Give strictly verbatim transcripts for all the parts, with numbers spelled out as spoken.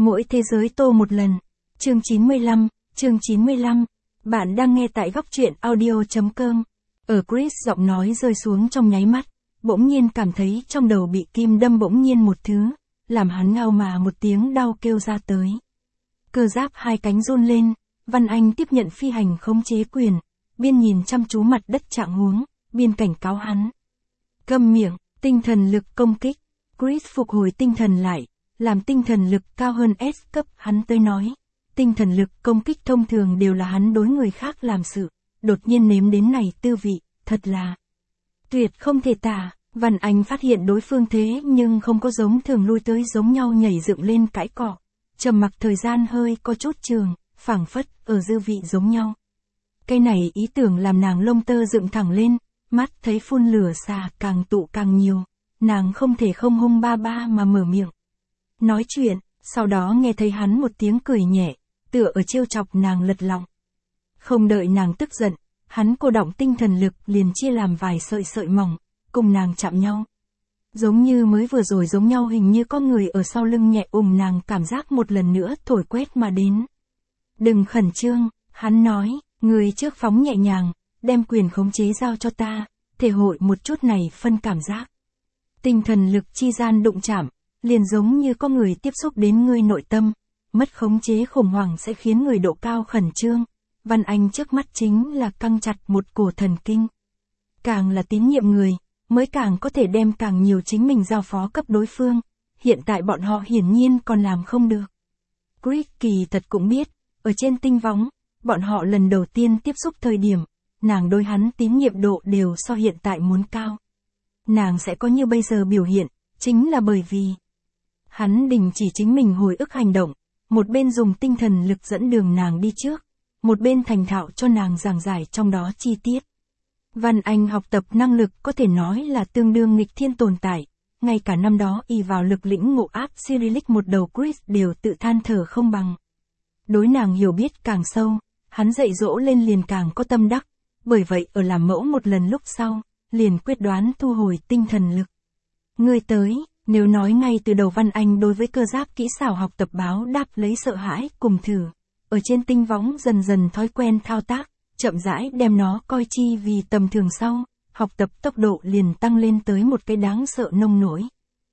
Mỗi thế giới tô một lần. Chương chín mươi lăm, chương chín mươi lăm. Bạn đang nghe tại góc truyện audio.com. Ở Chris giọng nói rơi xuống trong nháy mắt, bỗng nhiên cảm thấy trong đầu bị kim đâm bỗng nhiên một thứ, làm hắn ngao mà một tiếng đau kêu ra tới. Cơ giáp hai cánh run lên, Văn Anh tiếp nhận phi hành khống chế quyền, biên nhìn chăm chú mặt đất trạng huống, biên cảnh cáo hắn. Câm miệng, tinh thần lực công kích. Chris phục hồi tinh thần lại, làm tinh thần lực cao hơn S cấp, hắn tới nói. Tinh thần lực công kích thông thường đều là hắn đối người khác làm sự, đột nhiên nếm đến này tư vị, thật là tuyệt không thể tả. Văn Anh phát hiện đối phương thế nhưng không có giống thường lui tới giống nhau nhảy dựng lên cãi cọ. Trầm mặc thời gian hơi có chút trường, phảng phất, ở dư vị giống nhau. Cái này ý tưởng làm nàng lông tơ dựng thẳng lên, mắt thấy phun lửa xà càng tụ càng nhiều, nàng không thể không hung ba ba mà mở miệng. Nói chuyện, sau đó nghe thấy hắn một tiếng cười nhẹ, tựa ở trêu chọc nàng lật lọng. Không đợi nàng tức giận, hắn cô động tinh thần lực liền chia làm vài sợi sợi mỏng, cùng nàng chạm nhau. Giống như mới vừa rồi giống nhau, hình như có người ở sau lưng nhẹ ủng nàng, cảm giác một lần nữa thổi quét mà đến. Đừng khẩn trương, hắn nói, người trước phóng nhẹ nhàng, đem quyền khống chế giao cho ta, thể hội một chút này phân cảm giác. Tinh thần lực chi gian đụng chạm, liền giống như có người tiếp xúc đến ngươi nội tâm, mất khống chế khủng hoảng sẽ khiến người độ cao khẩn trương. Văn Anh trước mắt chính là căng chặt một cổ thần kinh. Càng là tín nhiệm người, mới càng có thể đem càng nhiều chính mình giao phó cấp đối phương, hiện tại bọn họ hiển nhiên còn làm không được. Chris kỳ thật cũng biết, ở trên tinh võng, bọn họ lần đầu tiên tiếp xúc thời điểm, nàng đối hắn tín nhiệm độ đều so hiện tại muốn cao. Nàng sẽ có như bây giờ biểu hiện, chính là bởi vì hắn đình chỉ chính mình hồi ức hành động, một bên dùng tinh thần lực dẫn đường nàng đi trước, một bên thành thạo cho nàng giảng giải trong đó chi tiết. Văn Anh học tập năng lực có thể nói là tương đương nghịch thiên tồn tại, ngay cả năm đó y vào lực lĩnh ngộ áp Cyrillic một đầu Chris đều tự than thở không bằng. Đối nàng hiểu biết càng sâu, hắn dạy dỗ lên liền càng có tâm đắc, bởi vậy ở làm mẫu một lần lúc sau, liền quyết đoán thu hồi tinh thần lực. Người tới, nếu nói ngay từ đầu Văn Anh đối với cơ giáp kỹ xảo học tập báo đáp lấy sợ hãi cùng thử, ở trên tinh võng dần dần thói quen thao tác, chậm rãi đem nó coi chi vì tầm thường sau, học tập tốc độ liền tăng lên tới một cái đáng sợ nông nổi.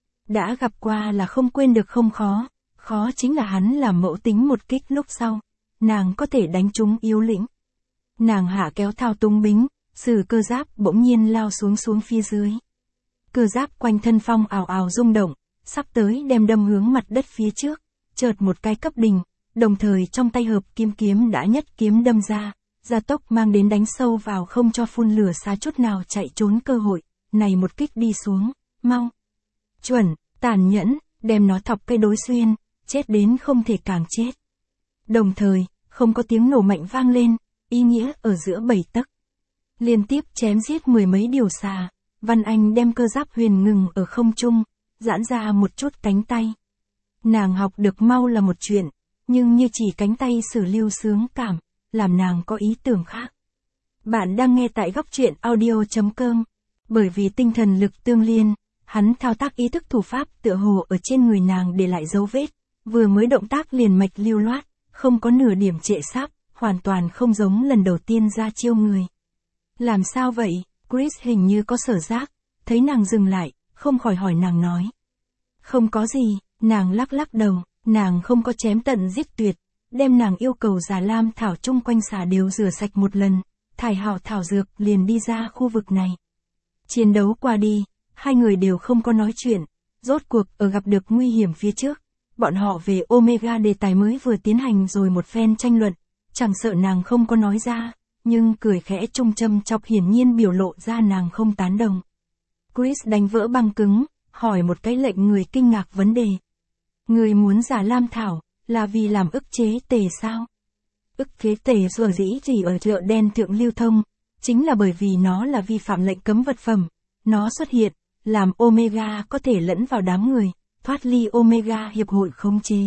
Đã gặp qua là không quên được không khó, khó chính là hắn làm mẫu tính một kích lúc sau, nàng có thể đánh trúng yếu lĩnh. Nàng hạ kéo thao túng bính, sử cơ giáp bỗng nhiên lao xuống xuống phía dưới. Cơ giáp quanh thân phong ào ào rung động, sắp tới đem đâm hướng mặt đất phía trước, chợt một cái cấp đình, đồng thời trong tay hợp kim kiếm đã nhất kiếm đâm ra, gia tốc mang đến đánh sâu vào không cho phun lửa xa chút nào chạy trốn cơ hội, này một kích đi xuống, mau, chuẩn, tàn nhẫn, đem nó thọc cây đối xuyên, chết đến không thể càng chết. Đồng thời, không có tiếng nổ mạnh vang lên, ý nghĩa ở giữa bảy tấc. Liên tiếp chém giết mười mấy điều xà, Văn Anh đem cơ giáp huyền ngừng ở không trung, giãn ra một chút cánh tay. Nàng học được mau là một chuyện, nhưng như chỉ cánh tay sử lưu sướng cảm, làm nàng có ý tưởng khác. Bạn đang nghe tại góc truyện audio.com. Bởi vì tinh thần lực tương liên, hắn thao tác ý thức thủ pháp tựa hồ ở trên người nàng để lại dấu vết, vừa mới động tác liền mạch lưu loát, không có nửa điểm trệ sáp, hoàn toàn không giống lần đầu tiên ra chiêu người. Làm sao vậy? Chris hình như có sở giác, thấy nàng dừng lại, không khỏi hỏi nàng nói. Không có gì, nàng lắc lắc đầu, nàng không có chém tận giết tuyệt, đem nàng yêu cầu giả lam thảo chung quanh xà đều rửa sạch một lần, thải hảo thảo dược liền đi ra khu vực này. Chiến đấu qua đi, hai người đều không có nói chuyện, rốt cuộc ở gặp được nguy hiểm phía trước, bọn họ về Omega đề tài mới vừa tiến hành rồi một phen tranh luận, chẳng sợ nàng không có nói ra, nhưng cười khẽ trung châm chọc hiển nhiên biểu lộ ra nàng không tán đồng. Chris đánh vỡ băng cứng, hỏi một cái lệnh người kinh ngạc vấn đề. Người muốn giả lam thảo, là vì làm ức chế tề sao? Ức chế tề sở dĩ chỉ ở chợ đen thượng lưu thông, chính là bởi vì nó là vi phạm lệnh cấm vật phẩm. Nó xuất hiện, làm Omega có thể lẫn vào đám người, thoát ly Omega hiệp hội khống chế.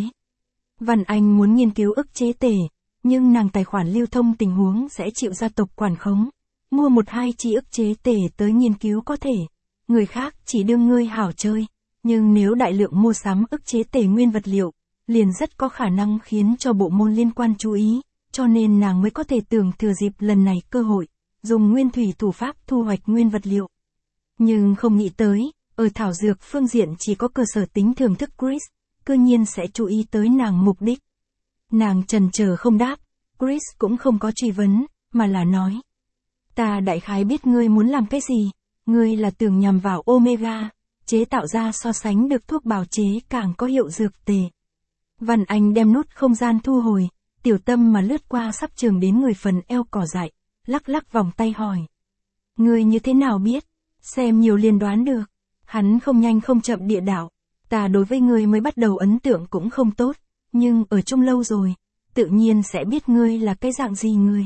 Văn Anh muốn nghiên cứu ức chế tề, nhưng nàng tài khoản lưu thông tình huống sẽ chịu gia tộc quản khống. Mua một hai chi ức chế tề tới nghiên cứu có thể, người khác chỉ đương ngươi hảo chơi, nhưng nếu đại lượng mua sắm ức chế tề nguyên vật liệu, liền rất có khả năng khiến cho bộ môn liên quan chú ý, cho nên nàng mới có thể tưởng thừa dịp lần này cơ hội, dùng nguyên thủy thủ pháp thu hoạch nguyên vật liệu. Nhưng không nghĩ tới, ở thảo dược phương diện chỉ có cơ sở tính thưởng thức Chris, cơ nhiên sẽ chú ý tới nàng mục đích. Nàng chần chờ không đáp, Chris cũng không có truy vấn, mà là nói. Ta đại khái biết ngươi muốn làm cái gì, ngươi là tưởng nhằm vào Omega, chế tạo ra so sánh được thuốc bào chế càng có hiệu dược tề. Văn Anh đem nút không gian thu hồi, tiểu tâm mà lướt qua sắp trường đến người phần eo cỏ dại, lắc lắc vòng tay hỏi. Ngươi như thế nào biết? Xem nhiều liền đoán được. Hắn không nhanh không chậm địa đạo. Ta đối với ngươi mới bắt đầu ấn tượng cũng không tốt, nhưng ở chung lâu rồi, tự nhiên sẽ biết ngươi là cái dạng gì ngươi.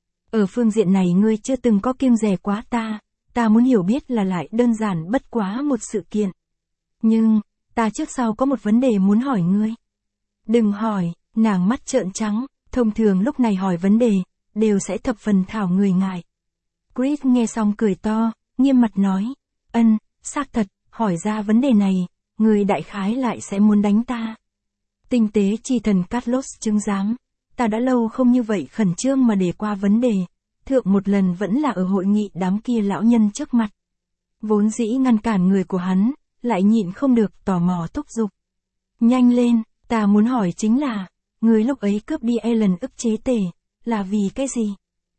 Ở phương diện này ngươi chưa từng có kiêng dè quá ta, ta muốn hiểu biết là lại đơn giản bất quá một sự kiện. Nhưng, ta trước sau có một vấn đề muốn hỏi ngươi. Đừng hỏi, nàng mắt trợn trắng, thông thường lúc này hỏi vấn đề, đều sẽ thập phần thảo người ngại. Chris nghe xong cười to, nghiêm mặt nói, ân, xác thật, hỏi ra vấn đề này, người đại khái lại sẽ muốn đánh ta. Tinh tế chi thần Carlos chứng giám, ta đã lâu không như vậy khẩn trương mà để qua vấn đề, thượng một lần vẫn là ở hội nghị đám kia lão nhân trước mặt. Vốn dĩ ngăn cản người của hắn, lại nhịn không được tò mò thúc giục. Nhanh lên, ta muốn hỏi chính là, người lúc ấy cướp đi Ellen ức chế tể, là vì cái gì?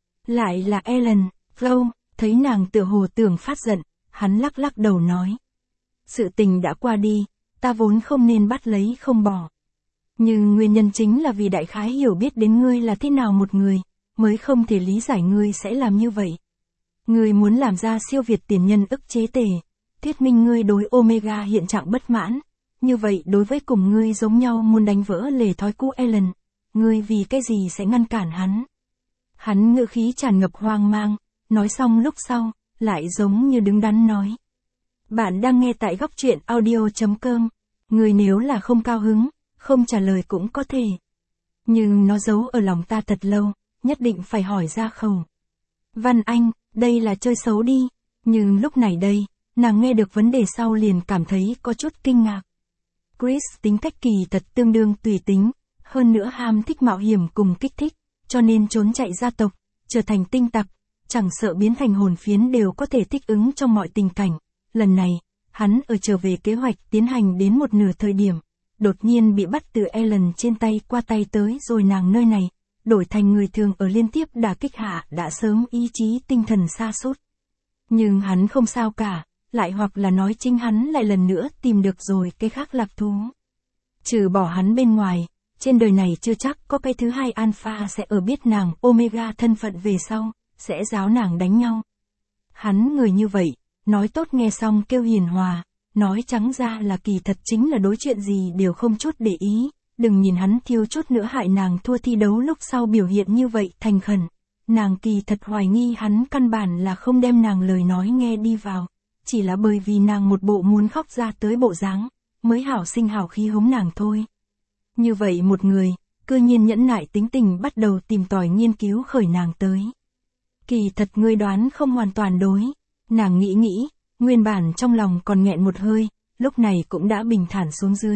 Lại là Ellen, Flo, thấy nàng tựa hồ tưởng phát giận, hắn lắc lắc đầu nói. Sự tình đã qua đi, ta vốn không nên bắt lấy không bỏ. Nhưng nguyên nhân chính là vì đại khái hiểu biết đến ngươi là thế nào một người, mới không thể lý giải ngươi sẽ làm như vậy. Ngươi muốn làm ra siêu việt tiền nhân ức chế tể, thuyết minh ngươi đối Omega hiện trạng bất mãn, như vậy đối với cùng ngươi giống nhau muốn đánh vỡ lề thói cũ Ellen, ngươi vì cái gì sẽ ngăn cản hắn? Hắn ngữ khí tràn ngập hoang mang, nói xong lúc sau, lại giống như đứng đắn nói. Bạn đang nghe tại góc truyện audio chấm com, người nếu là không cao hứng, không trả lời cũng có thể. Nhưng nó giấu ở lòng ta thật lâu, nhất định phải hỏi ra khẩu. Văn Anh, đây là chơi xấu đi, nhưng lúc này đây, nàng nghe được vấn đề sau liền cảm thấy có chút kinh ngạc. Chris tính cách kỳ thật tương đương tùy tính, hơn nữa ham thích mạo hiểm cùng kích thích, cho nên trốn chạy gia tộc, trở thành tinh tặc, chẳng sợ biến thành hồn phiến đều có thể thích ứng trong mọi tình cảnh. Lần này, hắn ở trở về kế hoạch tiến hành đến một nửa thời điểm, đột nhiên bị bắt từ Ellen trên tay qua tay tới rồi nàng nơi này, đổi thành người thường ở liên tiếp đả kích hạ đã sớm ý chí tinh thần sa sút. Nhưng hắn không sao cả, lại hoặc là nói chính hắn lại lần nữa tìm được rồi cái khác lạc thú. Trừ bỏ hắn bên ngoài, trên đời này chưa chắc có cái thứ hai Alpha sẽ ở biết nàng Omega thân phận về sau, sẽ giáo nàng đánh nhau. Hắn người như vậy, nói tốt nghe xong kêu hiền hòa, nói trắng ra là kỳ thật chính là đối chuyện gì đều không chút để ý, đừng nhìn hắn thiếu chút nữa hại nàng thua thi đấu lúc sau biểu hiện như vậy thành khẩn. Nàng kỳ thật hoài nghi hắn căn bản là không đem nàng lời nói nghe đi vào, chỉ là bởi vì nàng một bộ muốn khóc ra tới bộ dáng, mới hảo sinh hảo khí hống nàng thôi. Như vậy một người, cư nhiên nhẫn nại tính tình bắt đầu tìm tòi nghiên cứu khởi nàng tới. Kỳ thật ngươi đoán không hoàn toàn đối, nàng nghĩ nghĩ, nguyên bản trong lòng còn nghẹn một hơi, lúc này cũng đã bình thản xuống dưới.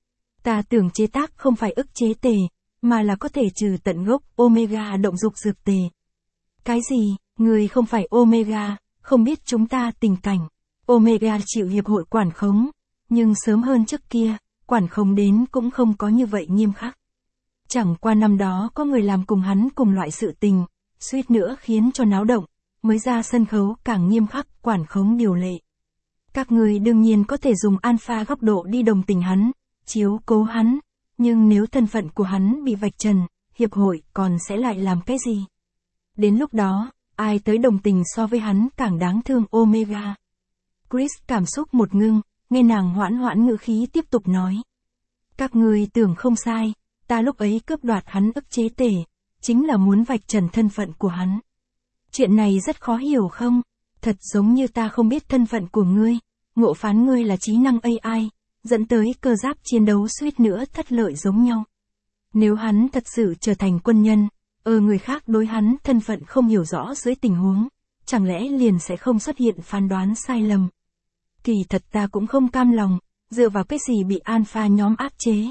Ta tưởng chế tác không phải ức chế tề, mà là có thể trừ tận gốc Omega động dục dược tề. Cái gì, người không phải Omega, không biết chúng ta tình cảnh. Omega chịu hiệp hội quản khống, nhưng sớm hơn trước kia, quản khống đến cũng không có như vậy nghiêm khắc. Chẳng qua năm đó có người làm cùng hắn cùng loại sự tình, suýt nữa khiến cho náo động, mới ra sân khấu càng nghiêm khắc quản khống điều lệ. Các người đương nhiên có thể dùng alpha góc độ đi đồng tình hắn, chiếu cố hắn, nhưng nếu thân phận của hắn bị vạch trần, hiệp hội còn sẽ lại làm cái gì? Đến lúc đó, ai tới đồng tình so với hắn càng đáng thương Omega. Chris cảm xúc một ngưng, nghe nàng hoãn hoãn ngữ khí tiếp tục nói. Các người tưởng không sai, ta lúc ấy cướp đoạt hắn ức chế tể, chính là muốn vạch trần thân phận của hắn. Chuyện này rất khó hiểu không? Thật giống như ta không biết thân phận của ngươi, ngộ phán ngươi là trí năng a i, dẫn tới cơ giáp chiến đấu suýt nữa thất lợi giống nhau. Nếu hắn thật sự trở thành quân nhân, ở người khác đối hắn thân phận không hiểu rõ dưới tình huống, chẳng lẽ liền sẽ không xuất hiện phán đoán sai lầm. Kỳ thật ta cũng không cam lòng, dựa vào cái gì bị alpha nhóm áp chế,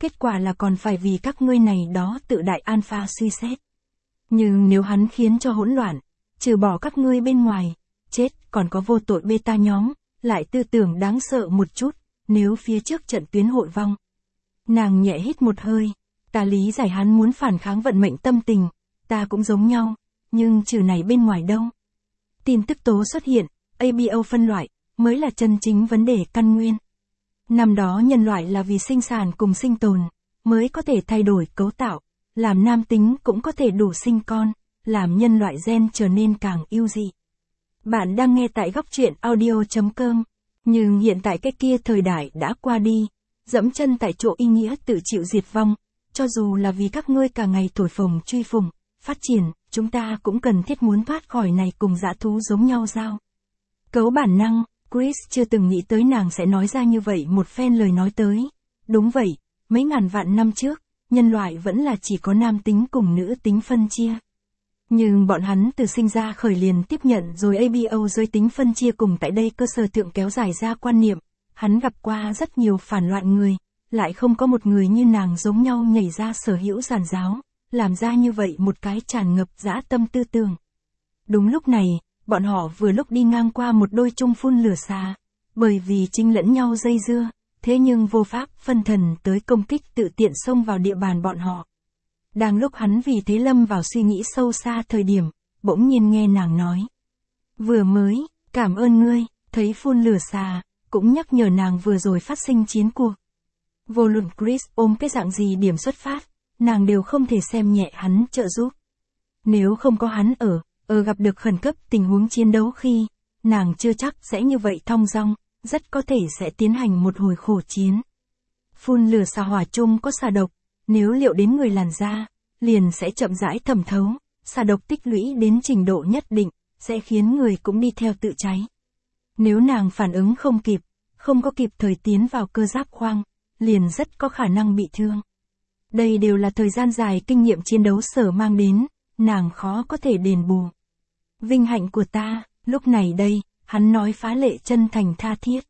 kết quả là còn phải vì các ngươi này đó tự đại alpha suy xét. Nhưng nếu hắn khiến cho hỗn loạn, trừ bỏ các ngươi bên ngoài, chết còn có vô tội beta nhóm, lại tư tưởng đáng sợ một chút, nếu phía trước trận tuyến hội vong. Nàng nhẹ hít một hơi, ta lý giải hắn muốn phản kháng vận mệnh tâm tình, ta cũng giống nhau, nhưng trừ này bên ngoài đâu. Tin tức tố xuất hiện, a bê o phân loại, mới là chân chính vấn đề căn nguyên. Năm đó nhân loại là vì sinh sản cùng sinh tồn, mới có thể thay đổi cấu tạo, làm nam tính cũng có thể đủ sinh con, làm nhân loại gen trở nên càng ưu dị. Bạn đang nghe tại góc truyện audio chấm com, nhưng hiện tại cái kia thời đại đã qua đi, dẫm chân tại chỗ ý nghĩa tự chịu diệt vong, cho dù là vì các ngươi cả ngày thổi phồng truy phùng, phát triển, chúng ta cũng cần thiết muốn thoát khỏi này cùng dã thú giống nhau sao. Cấu bản năng, Chris chưa từng nghĩ tới nàng sẽ nói ra như vậy một phen lời nói tới. Đúng vậy, mấy ngàn vạn năm trước, nhân loại vẫn là chỉ có nam tính cùng nữ tính phân chia. Nhưng bọn hắn từ sinh ra khởi liền tiếp nhận rồi a bê o giới tính phân chia cùng tại đây cơ sở thượng kéo dài ra quan niệm. Hắn gặp qua rất nhiều phản loạn người, lại không có một người như nàng giống nhau nhảy ra sở hữu giàn giáo, làm ra như vậy một cái tràn ngập dã tâm tư tưởng. Đúng lúc này, bọn họ vừa lúc đi ngang qua một đôi chung phun lửa xà, bởi vì chính lẫn nhau dây dưa, thế nhưng vô pháp phân thần tới công kích tự tiện xông vào địa bàn bọn họ. Đang lúc hắn vì thế lâm vào suy nghĩ sâu xa thời điểm, bỗng nhiên nghe nàng nói. Vừa mới, cảm ơn ngươi, thấy phun lửa xà, cũng nhắc nhở nàng vừa rồi phát sinh chiến cuộc. Vô luận Chris ôm cái dạng gì điểm xuất phát, nàng đều không thể xem nhẹ hắn trợ giúp. Nếu không có hắn ở, ở gặp được khẩn cấp tình huống chiến đấu khi, nàng chưa chắc sẽ như vậy thong dong, rất có thể sẽ tiến hành một hồi khổ chiến. Phun lửa xà hỏa chung có xà độc, nếu liệu đến người làn da, liền sẽ chậm rãi thẩm thấu, xà độc tích lũy đến trình độ nhất định, sẽ khiến người cũng đi theo tự cháy. Nếu nàng phản ứng không kịp, không có kịp thời tiến vào cơ giáp khoang, liền rất có khả năng bị thương. Đây đều là thời gian dài kinh nghiệm chiến đấu sở mang đến, nàng khó có thể đền bù. Vinh hạnh của ta, lúc này đây, hắn nói phá lệ chân thành tha thiết.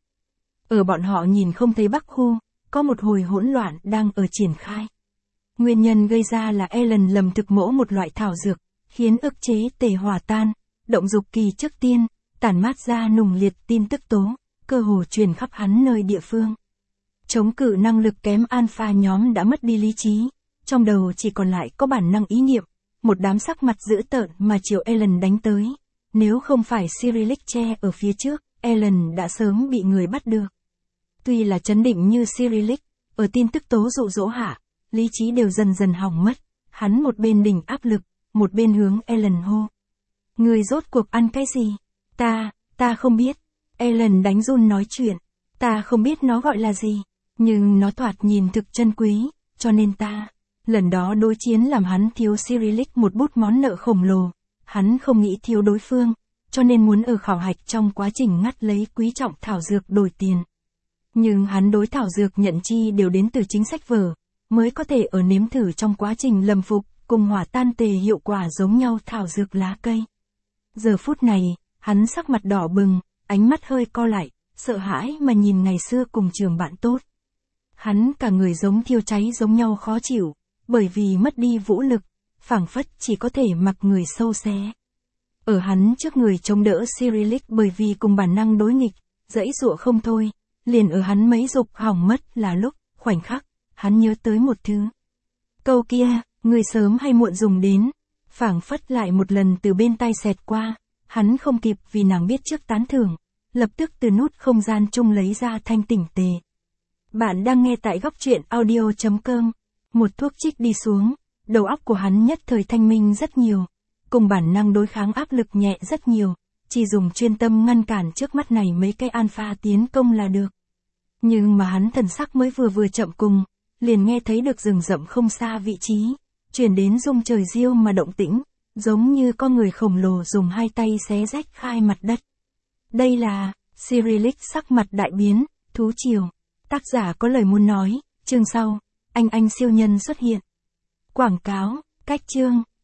Ở bọn họ nhìn không thấy Bắc khu, có một hồi hỗn loạn đang ở triển khai. Nguyên nhân gây ra là Ellen lầm thực mỗ một loại thảo dược, khiến ức chế tề hỏa tan, động dục kỳ trước tiên, tản mát ra nùng liệt tin tức tố, cơ hồ truyền khắp hắn nơi địa phương. Chống cự năng lực kém alpha nhóm đã mất đi lý trí, trong đầu chỉ còn lại có bản năng ý niệm, một đám sắc mặt dữ tợn mà chiều Ellen đánh tới. Nếu không phải Cyrillic che ở phía trước, Ellen đã sớm bị người bắt được. Tuy là chấn định như Cyrillic, ở tin tức tố dụ dỗ hạ, lý trí đều dần dần hỏng mất, hắn một bên đỉnh áp lực, một bên hướng Ellen hô. Người rốt cuộc ăn cái gì? Ta, ta không biết. Ellen đánh run nói chuyện. Ta không biết nó gọi là gì, nhưng nó thoạt nhìn thực chân quý, cho nên ta. Lần đó đối chiến làm hắn thiếu Cyrillic một bút món nợ khổng lồ. Hắn không nghĩ thiếu đối phương, cho nên muốn ở khảo hạch trong quá trình ngắt lấy quý trọng thảo dược đổi tiền. Nhưng hắn đối thảo dược nhận chi đều đến từ chính sách vở, mới có thể ở nếm thử trong quá trình lầm phục, cùng hỏa tan tề hiệu quả giống nhau thảo dược lá cây. Giờ phút này, hắn sắc mặt đỏ bừng, ánh mắt hơi co lại, sợ hãi mà nhìn ngày xưa cùng trường bạn tốt. Hắn cả người giống thiêu cháy giống nhau khó chịu, bởi vì mất đi vũ lực, phảng phất chỉ có thể mặc người sâu xé. Ở hắn trước người chống đỡ Cyrillic bởi vì cùng bản năng đối nghịch, dãy dụa không thôi, liền ở hắn mấy dục hỏng mất là lúc, khoảnh khắc, hắn nhớ tới một thứ. Câu kia, người sớm hay muộn dùng đến, phảng phất lại một lần từ bên tai xẹt qua, hắn không kịp vì nàng biết trước tán thưởng, lập tức từ nút không gian chung lấy ra thanh tỉnh tề. Bạn đang nghe tại góc truyện audio chấm com, một thuốc trích đi xuống, đầu óc của hắn nhất thời thanh minh rất nhiều, cùng bản năng đối kháng áp lực nhẹ rất nhiều, chỉ dùng chuyên tâm ngăn cản trước mắt này mấy cây alpha tiến công là được. Nhưng mà hắn thần sắc mới vừa vừa chậm cùng, liền nghe thấy được rừng rậm không xa vị trí, truyền đến rung trời riêu mà động tĩnh, giống như con người khổng lồ dùng hai tay xé rách khai mặt đất. Đây là, Cyrillic sắc mặt đại biến, thú triều. Tác giả có lời muốn nói, chương sau, anh anh siêu nhân xuất hiện. Quảng cáo, cách chương.